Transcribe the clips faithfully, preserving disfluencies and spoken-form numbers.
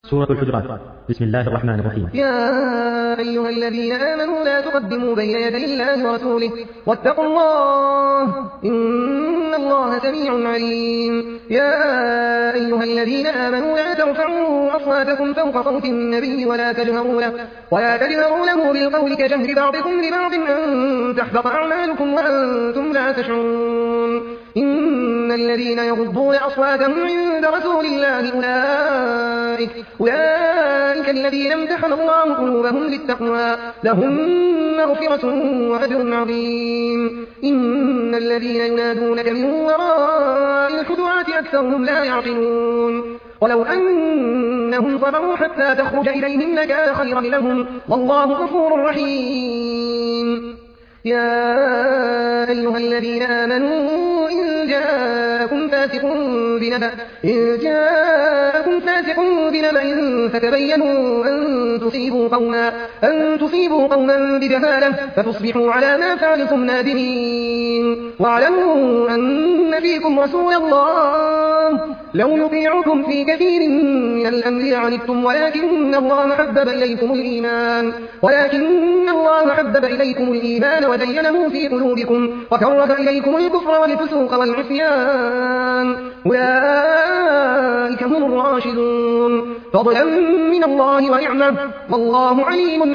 سورة الحجرات. بسم الله الرحمن الرحيم. يا أيها الذين آمنوا لا تقدموا بين يدي الله ورسوله واتقوا الله إن الله سميع عليم. يا أيها الذين آمنوا لا ترفعوا أصواتكم فوق صوت النبي ولا تجهروا له, ولا تجهروا له بالقول كجهر بعضكم لبعض أن تحبط أعمالكم وأنتم لا تشعرون. إن الذين يغضون أصواتهم عند رسول الله أولئك, أولئك الذين امتحن الله قلوبهم للتقوى لهم مغفرة وأجر عظيم. إن الذين ينادونك من وراء الحجرات أكثرهم لا يعقلون. ولو أنهم صبروا حتى تخرج إليهم لكان خيرا لهم والله غفور رحيم. يا أيها الذين آمنوا إن جاءكم فاسق بنبأ, إن جاءكم فاسق بنبأ فتبينوا أن تصيبوا قوما, أن تصيبوا قوما بجهالة فتصبحوا على ما فعلتم نادمين. واعلموا أن فيكم رسول الله لو يطيعكم في كثير من الأمر لعنتم ولكن الله حبب إليكم الإيمان, ولكن الله حبب إليكم الإيمان وزينه في قلوبكم وكره إليكم الكفر والفسوق والعصيان أولئك هم الراشدون فضلا من الله ونعمة والله عليم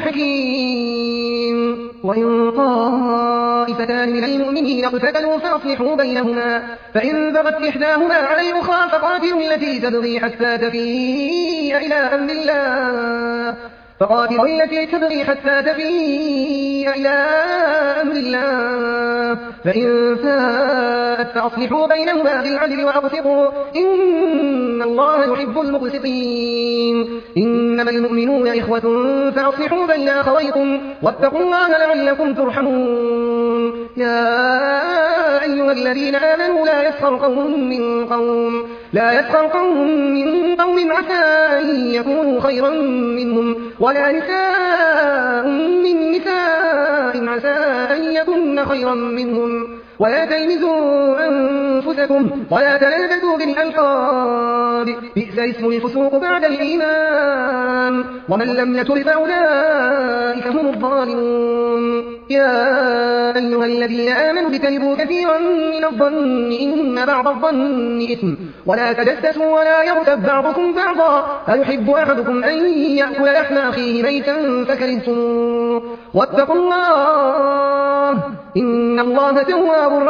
حكيم. وإن طائفتان من المؤمنين اقتتلوا فأصلحوا بينهما, فإن بغت إحداهما على الأخرى فقاتلوا التي تبغي حتى تفيء إلى أمر الله فقاتلوا التي تبغي حتى تفيء إلى أمر الله فإن فاءت فأصلحوا بينهما بالعدل وأقسطوا إن الله يحب المقسطين. إنما المؤمنون إخوة فأصلحوا بين أخويكم واتقوا الله لعلكم ترحمون. يا أيها الذين آمنوا لا يسخر قوم من قوم, لا يسخر قوم من قوم عسى أن يكونوا خيرا منهم ولا نساء من نساء عسى أن يكن خيرا منهم ولا تلمزوا أنفسكم ولا تنابزوا بالألقاب بئس اسم الفسوق بعد الإيمان ومن لم يتب فأولئك هم الظالمون. يا أيها الذين آمنوا اجتنبوا كثيرا من الظن إن بعض الظن إثم ولا تجسسوا ولا يغتب بعضكم بعضا أيحب أحدكم أن يأكل لحم أخيه ميتا فكرهتموه واتقوا الله إن الله تواب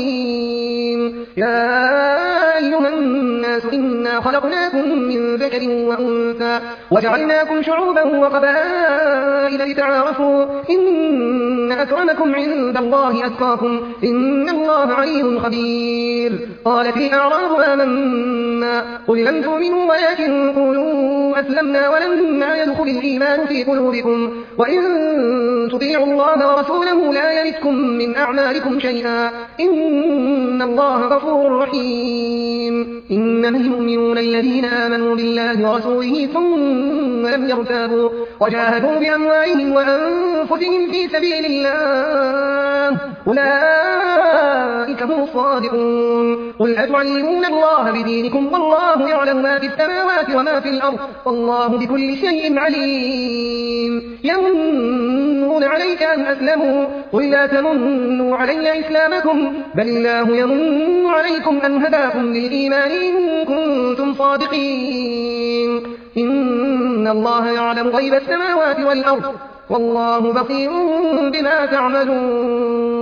رحيم. يا أيها الناس إنا خلقناكم من ذكر وأنثى وجعلناكم شعوبا وقبائل لتعارفوا إن أكرمكم عند الله أتقاكم إن الله عليم خبير. قالت الأعراب آمنا قل لم تؤمنوا ولكن قولوا أسلمنا ولما يدخل الإيمان في قلوبكم وإن تطيعوا الله ورسوله لا يلدكم من أعمالكم شيئا إن الله غفور رحيم. إنما المؤمنون الذين آمنوا بالله ورسوله ثم لم يرتابوا وجاهدوا بأموالهم وأنفسهم في سبيل الله أولئك هم الصادقون. قل أتعلمون الله بدينكم والله يعلم ما في السماوات وما في الأرض والله بكل شيء عليم. يمنون عليك أن أسلموا قل لا تمنوا علي إسلامكم بل الله يمن عليكم أن هداكم للإيمان إن كنتم صادقين. إن الله يعلم غيب السماوات والأرض والله بصير بما تعملون.